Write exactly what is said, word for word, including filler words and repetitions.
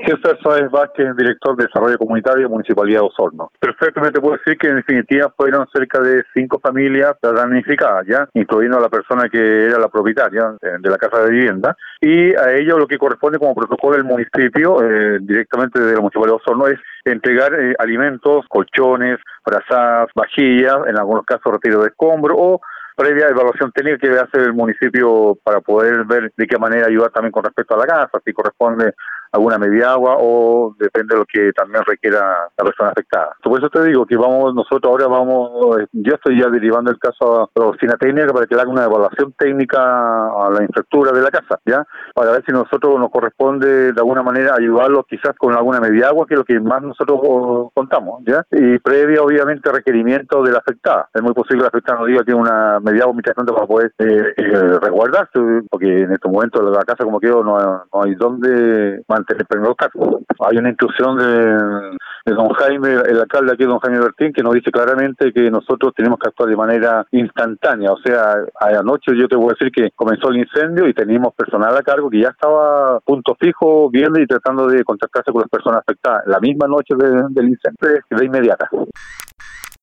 César Sáez Vázquez, director de Desarrollo Comunitario de Municipalidad de Osorno. Perfectamente puedo decir que en definitiva fueron cerca de cinco familias damnificadas, ya, incluyendo a la persona que era la propietaria de la casa de vivienda, y a ello lo que corresponde como protocolo del municipio, eh, directamente de la Municipalidad de Osorno, es entregar eh, alimentos, colchones, frazadas, vajillas, en algunos casos retiro de escombro o previa evaluación técnica que debe hacer el municipio para poder ver de qué manera ayudar también con respecto a la casa, si corresponde alguna media agua o depende de lo que también requiera la persona afectada. Por eso te digo que vamos, nosotros ahora vamos, yo estoy ya derivando el caso a la oficina técnica para que le haga una evaluación técnica a la infraestructura de la casa, ¿ya? Para ver si nosotros nos corresponde de alguna manera ayudarlos quizás con alguna media agua, que es lo que más nosotros contamos, ¿ya? Y previa obviamente requerimiento de la afectada. Es muy posible que la afectada nos diga que una media agua mientras tanto para poder eh, eh, resguardarse, porque en estos momentos la casa como quedó no, no hay dónde mantener primeros casos. Hay una instrucción de, de don Jaime, el alcalde aquí, don Jaime Bertín, que nos dice claramente que nosotros tenemos que actuar de manera instantánea. O sea, anoche yo te voy a decir que comenzó el incendio y teníamos personal a cargo que ya estaba a punto fijo viendo y tratando de contactarse con las personas afectadas la misma noche de, del incendio, de inmediata.